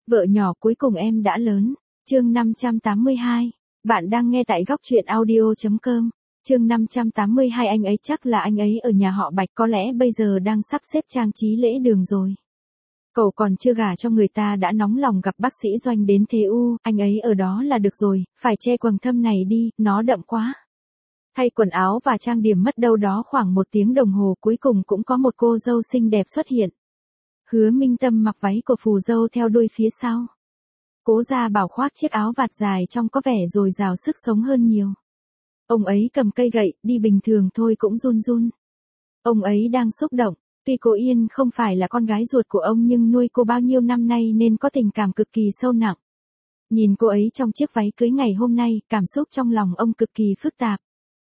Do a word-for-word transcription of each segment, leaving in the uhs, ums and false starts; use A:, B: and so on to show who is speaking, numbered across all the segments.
A: Vợ nhỏ cuối cùng em đã lớn. Chương năm trăm tám mươi hai. Bạn đang nghe tại góc truyện audio chấm com. Chương năm trăm tám mươi hai. Anh ấy chắc là anh ấy ở nhà họ Bạch, có lẽ bây giờ đang sắp xếp trang trí lễ đường rồi. Cậu còn chưa gả cho người ta đã nóng lòng gặp bác sĩ Doanh đến thế u, anh ấy ở đó là được rồi, phải che quầng thâm này đi, nó đậm quá. Thay quần áo và trang điểm mất đâu đó khoảng một tiếng đồng hồ, cuối cùng cũng có một cô dâu xinh đẹp xuất hiện. Hứa Minh Tâm mặc váy của phù dâu theo đuôi phía sau. Cố Gia Bảo khoác chiếc áo vạt dài trông có vẻ dồi dào sức sống hơn nhiều. Ông ấy cầm cây gậy, đi bình thường thôi cũng run run. Ông ấy đang xúc động, tuy cô Yên không phải là con gái ruột của ông nhưng nuôi cô bao nhiêu năm nay nên có tình cảm cực kỳ sâu nặng. Nhìn cô ấy trong chiếc váy cưới ngày hôm nay, cảm xúc trong lòng ông cực kỳ phức tạp.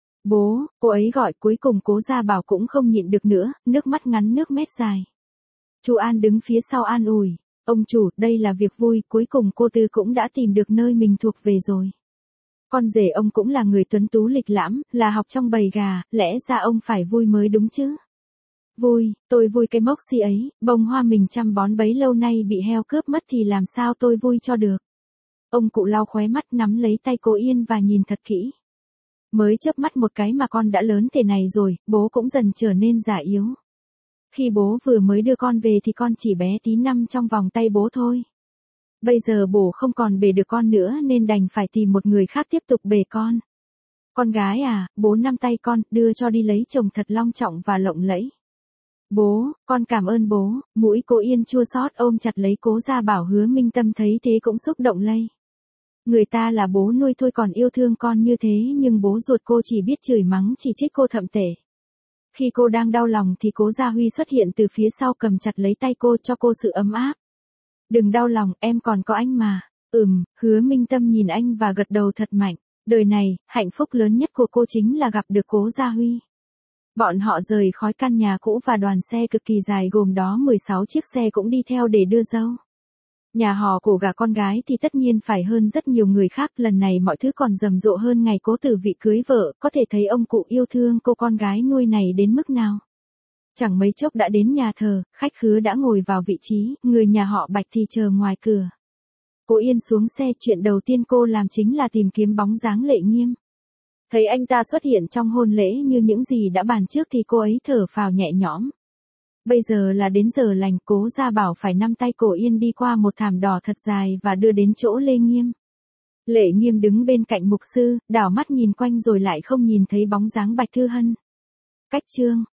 A: Bố, cô ấy gọi, cuối cùng Cố Gia Bảo cũng không nhịn được nữa, nước mắt ngắn nước mét dài. Chu An đứng phía sau an ủi, ông chủ, đây là việc vui, cuối cùng cô Tư cũng đã tìm được nơi mình thuộc về rồi. Con rể ông cũng là người tuấn tú lịch lãm, là học trong bầy gà, lẽ ra ông phải vui mới đúng chứ. Vui, tôi vui cái mốc si ấy, bông hoa mình chăm bón bấy lâu nay bị heo cướp mất thì làm sao tôi vui cho được. Ông cụ lau khóe mắt nắm lấy tay cô Yên và nhìn thật kỹ. Mới chớp mắt một cái mà con đã lớn thế này rồi, bố cũng dần trở nên già yếu. Khi bố vừa mới đưa con về thì con chỉ bé tí nằm trong vòng tay bố thôi. Bây giờ bố không còn bề được con nữa nên đành phải tìm một người khác tiếp tục bề con. Con gái à, bố nắm tay con, đưa cho đi lấy chồng thật long trọng và lộng lẫy. Bố, con cảm ơn bố. Mũi cô Yên chua xót ôm chặt lấy Cố Gia Bảo. Hứa Minh Tâm thấy thế cũng xúc động lây. Người ta là bố nuôi thôi còn yêu thương con như thế nhưng bố ruột cô chỉ biết chửi mắng chỉ trích cô thậm tệ. Khi cô đang đau lòng thì Cố Gia Huy xuất hiện từ phía sau cầm chặt lấy tay cô cho cô sự ấm áp. Đừng đau lòng, em còn có anh mà. Ừm, Hứa Minh Tâm nhìn anh và gật đầu thật mạnh. Đời này, hạnh phúc lớn nhất của cô chính là gặp được Cố Gia Huy. Bọn họ rời khỏi căn nhà cũ và đoàn xe cực kỳ dài gồm đó mười sáu chiếc xe cũng đi theo để đưa dâu. Nhà họ của gả con gái thì tất nhiên phải hơn rất nhiều người khác, lần này mọi thứ còn rầm rộ hơn ngày Cố Tử Vị cưới vợ, có thể thấy ông cụ yêu thương cô con gái nuôi này đến mức nào. Chẳng mấy chốc đã đến nhà thờ, khách khứa đã ngồi vào vị trí, người nhà họ Bạch thì chờ ngoài cửa. Cô Yên xuống xe, chuyện đầu tiên cô làm chính là tìm kiếm bóng dáng Lệ Nghiêm. Thấy anh ta xuất hiện trong hôn lễ như những gì đã bàn trước thì cô ấy thở phào nhẹ nhõm. Bây giờ là đến giờ lành, Cố Gia Bảo phải nắm tay cô Yên đi qua một thảm đỏ thật dài và đưa đến chỗ Lê Nghiêm. Lệ Nghiêm đứng bên cạnh mục sư, đảo mắt nhìn quanh rồi lại không nhìn thấy bóng dáng Bạch Thư Hân. Cách chương,